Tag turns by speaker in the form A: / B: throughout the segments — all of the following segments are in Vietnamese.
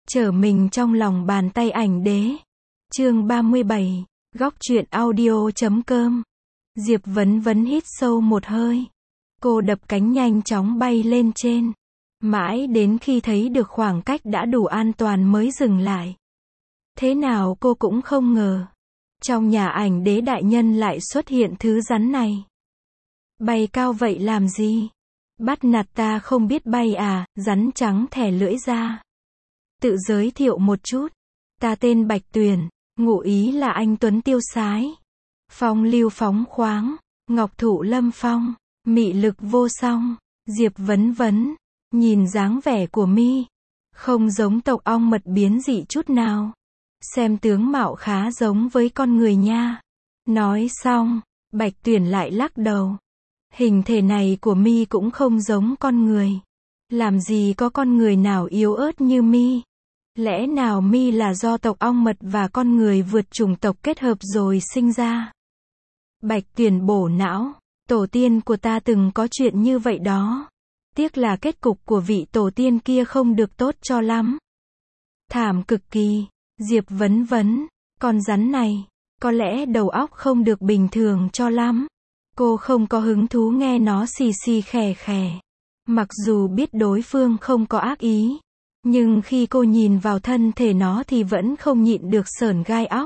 A: Trở mình trong lòng bàn tay ảnh đế. Chương 37, góc truyện audio.com. Diệp Vấn Vấn hít sâu một hơi. Cô đập cánh nhanh chóng bay lên trên. Mãi đến khi thấy được khoảng cách đã đủ an toàn mới dừng lại. Thế nào cô cũng không ngờ. Trong nhà ảnh đế đại nhân lại xuất hiện thứ rắn này. Bay cao vậy làm gì? Bắt nạt ta không biết bay à? Rắn trắng thẻ lưỡi ra. Tự giới thiệu một chút. Ta tên Bạch Tuyền, ngụ ý là anh tuấn tiêu sái. Phong lưu phóng khoáng, ngọc thụ lâm phong, mị lực vô song. Diệp Vấn Vấn, nhìn dáng vẻ của mi, không giống tộc ong mật biến dị chút nào. Xem tướng mạo khá giống với con người nha. Nói xong, Bạch Tuyền lại lắc đầu. Hình thể này của mi cũng không giống con người. Làm gì có con người nào yếu ớt như mi? Lẽ nào mi là do tộc ong mật và con người vượt chủng tộc kết hợp rồi sinh ra? Bạch Tuyền bổ não, tổ tiên của ta từng có chuyện như vậy đó. Tiếc là kết cục của vị tổ tiên kia không được tốt cho lắm. Thảm cực kỳ. Diệp Vấn Vấn, con rắn này, có lẽ đầu óc không được bình thường cho lắm. Cô không có hứng thú nghe nó xì xì khè khè. Mặc dù biết đối phương không có ác ý, nhưng khi cô nhìn vào thân thể nó thì vẫn không nhịn được sởn gai óc.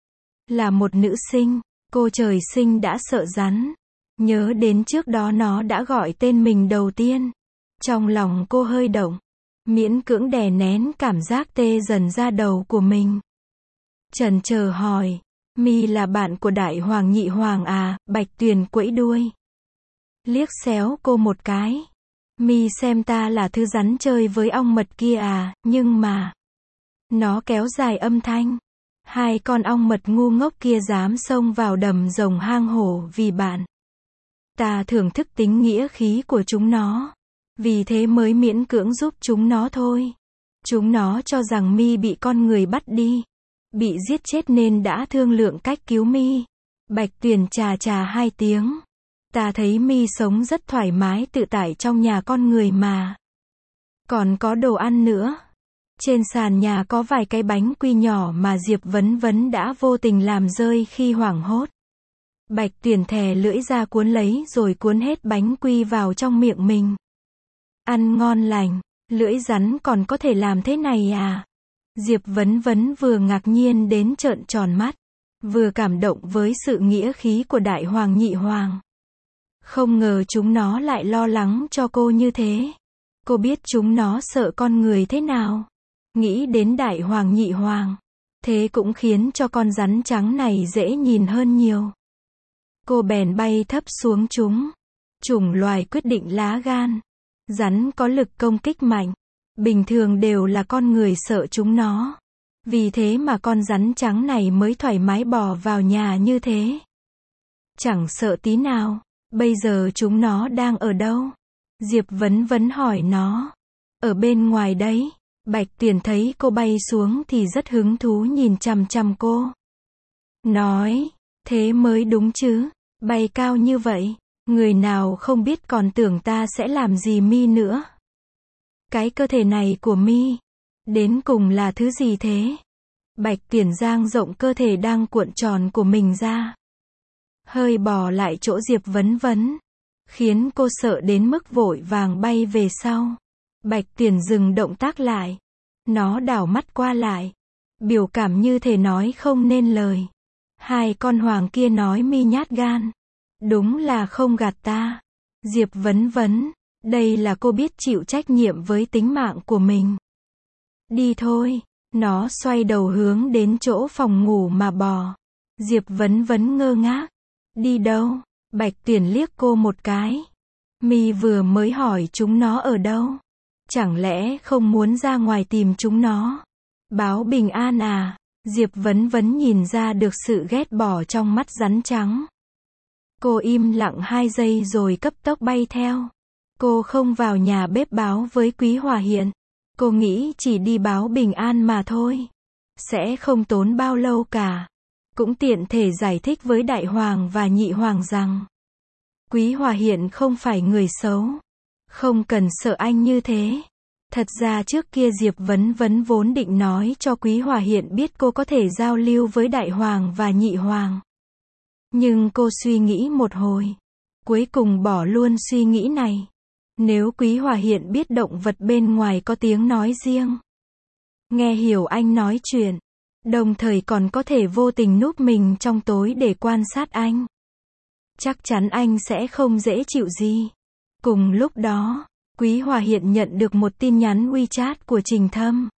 A: Là một nữ sinh, cô trời sinh đã sợ rắn. Nhớ đến trước đó nó đã gọi tên mình đầu tiên. Trong lòng cô hơi động, miễn cưỡng đè nén cảm giác tê dần ra đầu của mình. Chần chờ hỏi, mi là bạn của Đại Hoàng Nhị Hoàng à? Bạch Tuyền quẫy đuôi, liếc xéo cô một cái. Mi xem ta là thứ rắn chơi với ong mật kia à? Nhưng mà, nó kéo dài âm thanh. Hai con ong mật ngu ngốc kia dám xông vào đầm rồng hang hổ vì bạn. Ta thưởng thức tính nghĩa khí của chúng nó. Vì thế mới miễn cưỡng giúp chúng nó thôi. Chúng nó cho rằng mi bị con người bắt đi, bị giết chết nên đã thương lượng cách cứu mi. Bạch Tuyền chà chà hai tiếng. Ta thấy mi sống rất thoải mái tự tại trong nhà con người mà. Còn có đồ ăn nữa. Trên sàn nhà có vài cái bánh quy nhỏ mà Diệp Vấn Vấn đã vô tình làm rơi khi hoảng hốt. Bạch Tuyền thè lưỡi ra cuốn lấy rồi cuốn hết bánh quy vào trong miệng mình. Ăn ngon lành, lưỡi rắn còn có thể làm thế này à? Diệp Vấn Vấn vừa ngạc nhiên đến trợn tròn mắt, vừa cảm động với sự nghĩa khí của Đại Hoàng Nhị Hoàng. Không ngờ chúng nó lại lo lắng cho cô như thế. Cô biết chúng nó sợ con người thế nào. Nghĩ đến Đại Hoàng Nhị Hoàng, thế cũng khiến cho con rắn trắng này dễ nhìn hơn nhiều. Cô bèn bay thấp xuống chúng. Chủng loài quyết định lá gan. Rắn có lực công kích mạnh. Bình thường đều là con người sợ chúng nó. Vì thế mà con rắn trắng này mới thoải mái bò vào nhà như thế. Chẳng sợ tí nào. Bây giờ chúng nó đang ở đâu? Diệp Vấn Vấn hỏi nó. Ở bên ngoài đấy. Bạch Tuyền thấy cô bay xuống thì rất hứng thú nhìn chằm chằm cô. Nói, thế mới đúng chứ. Bay cao như vậy, người nào không biết còn tưởng ta sẽ làm gì mi nữa. Cái cơ thể này của mi, đến cùng là thứ gì thế? Bạch Tuyền dang rộng cơ thể đang cuộn tròn của mình ra. Hơi bò lại chỗ Diệp Vấn Vấn, khiến cô sợ đến mức vội vàng bay về sau. Bạch Tuyền dừng động tác lại. Nó đảo mắt qua lại. Biểu cảm như thể nói không nên lời. Hai con hoàng kia nói mi nhát gan. Đúng là không gạt ta. Diệp Vấn Vấn, đây là cô biết chịu trách nhiệm với tính mạng của mình. Đi thôi. Nó xoay đầu hướng đến chỗ phòng ngủ mà bò. Diệp Vấn Vấn ngơ ngác. Đi đâu? Bạch Tuyền liếc cô một cái. Mi vừa mới hỏi chúng nó ở đâu. Chẳng lẽ không muốn ra ngoài tìm chúng nó? Báo bình an à? Diệp Vấn Vấn nhìn ra được sự ghét bỏ trong mắt rắn trắng. Cô im lặng 2 giây rồi cấp tốc bay theo. Cô không vào nhà bếp báo với Quý Hòa Hiện. Cô nghĩ chỉ đi báo bình an mà thôi. Sẽ không tốn bao lâu cả. Cũng tiện thể giải thích với Đại Hoàng và Nhị Hoàng rằng Quý Hòa Hiện không phải người xấu. Không cần sợ anh như thế. Thật ra trước kia Diệp Vấn Vấn vốn định nói cho Quý Hòa Hiện biết cô có thể giao lưu với Đại Hoàng và Nhị Hoàng. Nhưng cô suy nghĩ một hồi, cuối cùng bỏ luôn suy nghĩ này. Nếu Quý Hòa Hiện biết động vật bên ngoài có tiếng nói riêng, nghe hiểu anh nói chuyện, đồng thời còn có thể vô tình núp mình trong tối để quan sát anh, chắc chắn anh sẽ không dễ chịu gì. Cùng lúc đó, Quý Hòa Hiện nhận được một tin nhắn WeChat của Trình Thâm.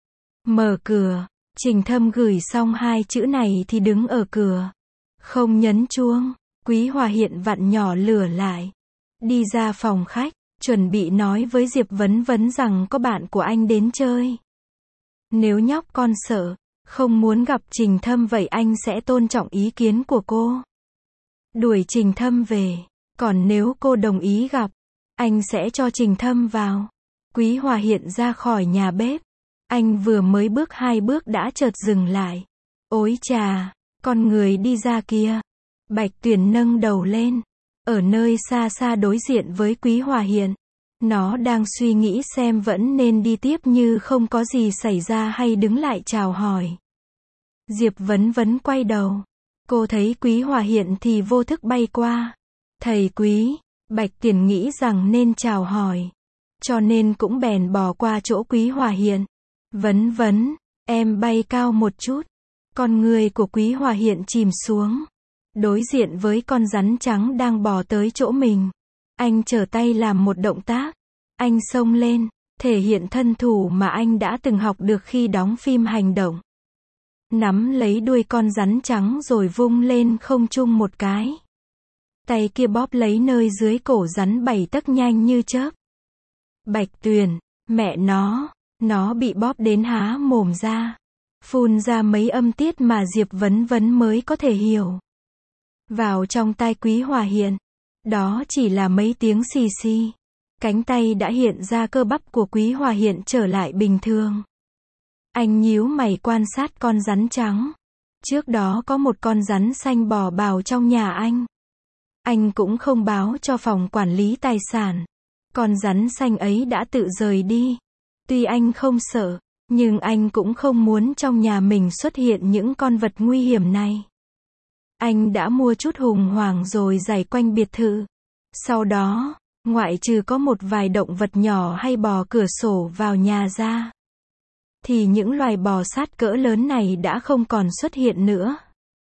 A: Mở cửa, Trình Thâm gửi xong 2 chữ này thì đứng ở cửa. Không nhấn chuông, Quý Hòa Hiện vặn nhỏ lửa lại. Đi ra phòng khách, chuẩn bị nói với Diệp Vấn Vấn rằng có bạn của anh đến chơi. Nếu nhóc con sợ, không muốn gặp Trình Thâm vậy anh sẽ tôn trọng ý kiến của cô. Đuổi Trình Thâm về, còn nếu cô đồng ý gặp, anh sẽ cho Trình Thâm vào. Quý Hòa Hiện ra khỏi nhà bếp. Anh vừa mới bước 2 bước đã chợt dừng lại. Ôi chà, con người đi ra kia. Bạch Tuyền nâng đầu lên. Ở nơi xa xa đối diện với Quý Hòa Hiện. Nó đang suy nghĩ xem vẫn nên đi tiếp như không có gì xảy ra hay đứng lại chào hỏi. Diệp Vấn Vấn quay đầu. Cô thấy Quý Hòa Hiện thì vô thức bay qua. Thầy Quý. Bạch Tuyền nghĩ rằng nên chào hỏi, cho nên cũng bèn bò qua chỗ Quý Hòa Hiện. Vấn Vấn, em bay cao một chút. Con người của Quý Hòa Hiện chìm xuống, đối diện với con rắn trắng đang bò tới chỗ mình. Anh trở tay làm một động tác. Anh xông lên, thể hiện thân thủ mà anh đã từng học được khi đóng phim hành động. Nắm lấy đuôi con rắn trắng rồi vung lên không trung một cái. Tay kia bóp lấy nơi dưới cổ rắn 7 tấc nhanh như chớp. Bạch Tuyền, mẹ nó bị bóp đến há mồm ra. Phun ra mấy âm tiết mà Diệp Vấn Vấn mới có thể hiểu. Vào trong tai Quý Hòa Hiện, đó chỉ là mấy tiếng xì xì. Cánh tay đã hiện ra cơ bắp của Quý Hòa Hiện trở lại bình thường. Anh nhíu mày quan sát con rắn trắng. Trước đó có một con rắn xanh bò bào trong nhà anh. Anh cũng không báo cho phòng quản lý tài sản. Con rắn xanh ấy đã tự rời đi. Tuy anh không sợ, nhưng anh cũng không muốn trong nhà mình xuất hiện những con vật nguy hiểm này. Anh đã mua chút hùng hoàng rồi giày quanh biệt thự. Sau đó, ngoại trừ có một vài động vật nhỏ hay bò cửa sổ vào nhà ra, thì những loài bò sát cỡ lớn này đã không còn xuất hiện nữa.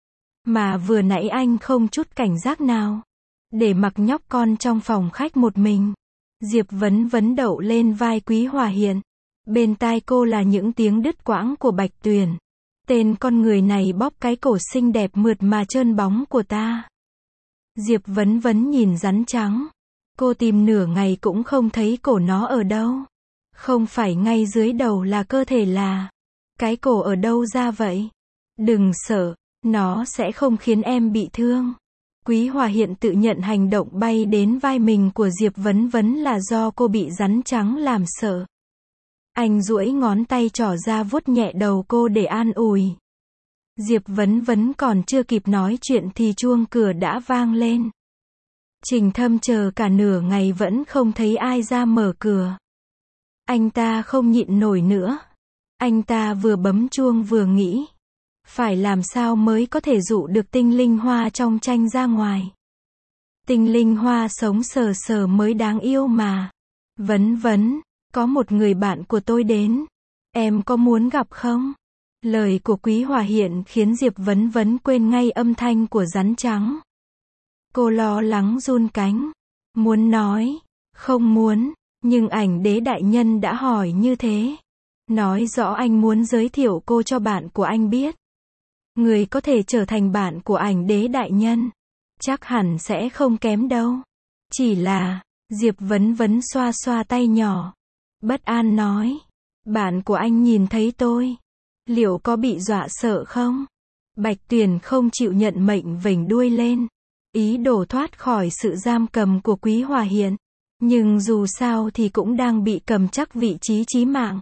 A: Mà vừa nãy anh không chút cảnh giác nào, để mặc nhóc con trong phòng khách một mình. Diệp Vấn Vấn đậu lên vai Quý Hòa Hiện. Bên tai cô là những tiếng đứt quãng của Bạch Tuyền. Tên con người này bóp cái cổ xinh đẹp mượt mà trơn bóng của ta. Diệp Vấn Vấn nhìn rắn trắng. Cô tìm nửa ngày cũng không thấy cổ nó ở đâu. Không phải ngay dưới đầu là cơ thể là. Cái cổ ở đâu ra vậy? Đừng sợ, nó sẽ không khiến em bị thương. Quý Hòa Hiện tự nhận hành động bay đến vai mình của Diệp Vấn Vấn là do cô bị rắn trắng làm sợ. Anh duỗi ngón tay trỏ ra vuốt nhẹ đầu cô để an ủi. Diệp Vấn Vấn còn chưa kịp nói chuyện thì chuông cửa đã vang lên. Trình Thâm chờ cả nửa ngày vẫn không thấy ai ra mở cửa. Anh ta không nhịn nổi nữa. Anh ta vừa bấm chuông vừa nghĩ. Phải làm sao mới có thể dụ được tinh linh hoa trong tranh ra ngoài. Tinh linh hoa sống sờ sờ mới đáng yêu mà. Vấn Vấn, có một người bạn của tôi đến. Em có muốn gặp không? Lời của Quý Hòa Hiện khiến Diệp Vấn Vấn quên ngay âm thanh của rắn trắng. Cô lo lắng run cánh. Muốn nói, không muốn, nhưng ảnh đế đại nhân đã hỏi như thế. Nói rõ anh muốn giới thiệu cô cho bạn của anh biết. Người có thể trở thành bạn của ảnh đế đại nhân, chắc hẳn sẽ không kém đâu. Chỉ là, Diệp Vấn Vấn xoa xoa tay nhỏ. Bất an nói, bạn của anh nhìn thấy tôi, liệu có bị dọa sợ không? Bạch Tuyền không chịu nhận mệnh vểnh đuôi lên, ý đồ thoát khỏi sự giam cầm của Quý Hòa Hiện. Nhưng dù sao thì cũng đang bị cầm chắc vị trí chí mạng.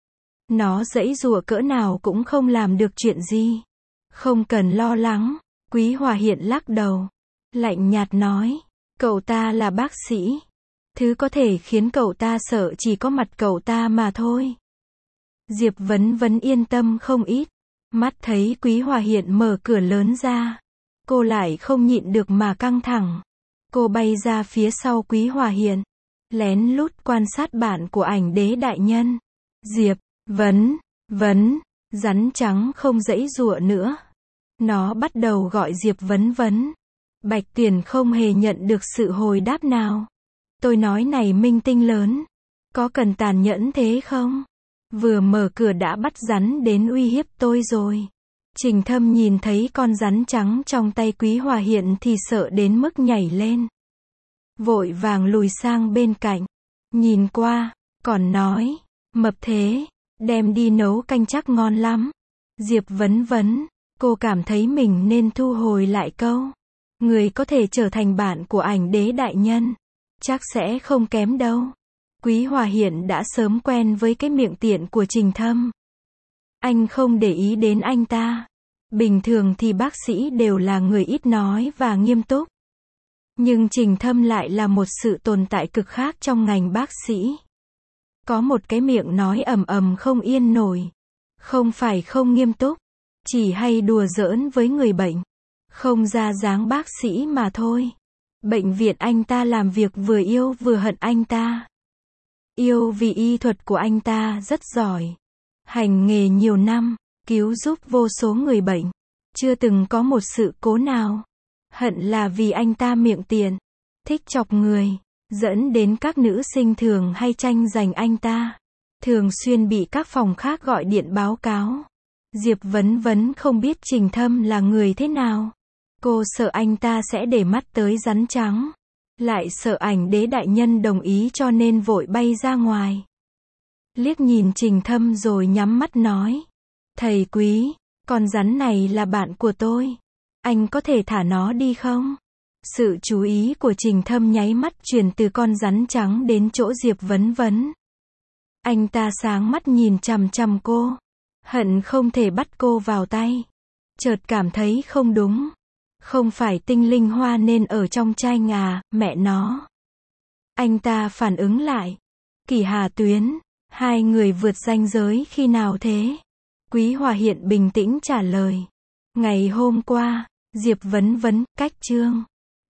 A: Nó giãy giụa cỡ nào cũng không làm được chuyện gì. Không cần lo lắng, Quý Hòa Hiện lắc đầu. Lạnh nhạt nói, cậu ta là bác sĩ. Thứ có thể khiến cậu ta sợ chỉ có mặt cậu ta mà thôi. Diệp Vấn Vấn yên tâm không ít. Mắt thấy Quý Hòa Hiện mở cửa lớn ra. Cô lại không nhịn được mà căng thẳng. Cô bay ra phía sau Quý Hòa Hiện. Lén lút quan sát bạn của ảnh đế đại nhân. Diệp Vấn Vấn. Rắn trắng không giãy giụa nữa. Nó bắt đầu gọi Diệp Vấn Vấn. Bạch Tuyển không hề nhận được sự hồi đáp nào. Tôi nói này minh tinh lớn. Có cần tàn nhẫn thế không? Vừa mở cửa đã bắt rắn đến uy hiếp tôi rồi. Trình Thâm nhìn thấy con rắn trắng trong tay Quý Hòa Hiện thì sợ đến mức nhảy lên. Vội vàng lùi sang bên cạnh. Nhìn qua, còn nói, mập thế, đem đi nấu canh chắc ngon lắm. Diệp Vấn Vấn, cô cảm thấy mình nên thu hồi lại câu. Người có thể trở thành bạn của ảnh đế đại nhân. Chắc sẽ không kém đâu. Quý Hòa Hiện đã sớm quen với cái miệng tiện của Trình Thâm. Anh không để ý đến anh ta. Bình thường thì bác sĩ đều là người ít nói và nghiêm túc. Nhưng Trình Thâm lại là một sự tồn tại cực khác trong ngành bác sĩ. Có một cái miệng nói ầm ầm không yên nổi. Không phải không nghiêm túc, chỉ hay đùa giỡn với người bệnh. Không ra dáng bác sĩ mà thôi. Bệnh viện anh ta làm việc vừa yêu vừa hận anh ta. Yêu vì y thuật của anh ta rất giỏi. Hành nghề nhiều năm, cứu giúp vô số người bệnh. Chưa từng có một sự cố nào. Hận là vì anh ta miệng tiện, thích chọc người, dẫn đến các nữ sinh thường hay tranh giành anh ta. Thường xuyên bị các phòng khác gọi điện báo cáo. Diệp Vấn Vấn không biết Trình Thâm là người thế nào. Cô sợ anh ta sẽ để mắt tới rắn trắng. Lại sợ ảnh đế đại nhân đồng ý cho nên vội bay ra ngoài. Liếc nhìn Trình Thâm rồi nhắm mắt nói. Thầy Quý, con rắn này là bạn của tôi. Anh có thể thả nó đi không? Sự chú ý của Trình Thâm nháy mắt chuyển từ con rắn trắng đến chỗ Diệp Vấn Vấn. Anh ta sáng mắt nhìn chằm chằm cô. Hận không thể bắt cô vào tay. Chợt cảm thấy không đúng. Không phải tinh linh hoa nên ở trong chai à, mẹ nó. Anh ta phản ứng lại. Kỷ Hà Tuyến, hai người vượt ranh giới khi nào thế? Quý Hòa Hiện bình tĩnh trả lời. Ngày hôm qua, Diệp Vấn Vấn, cách chương.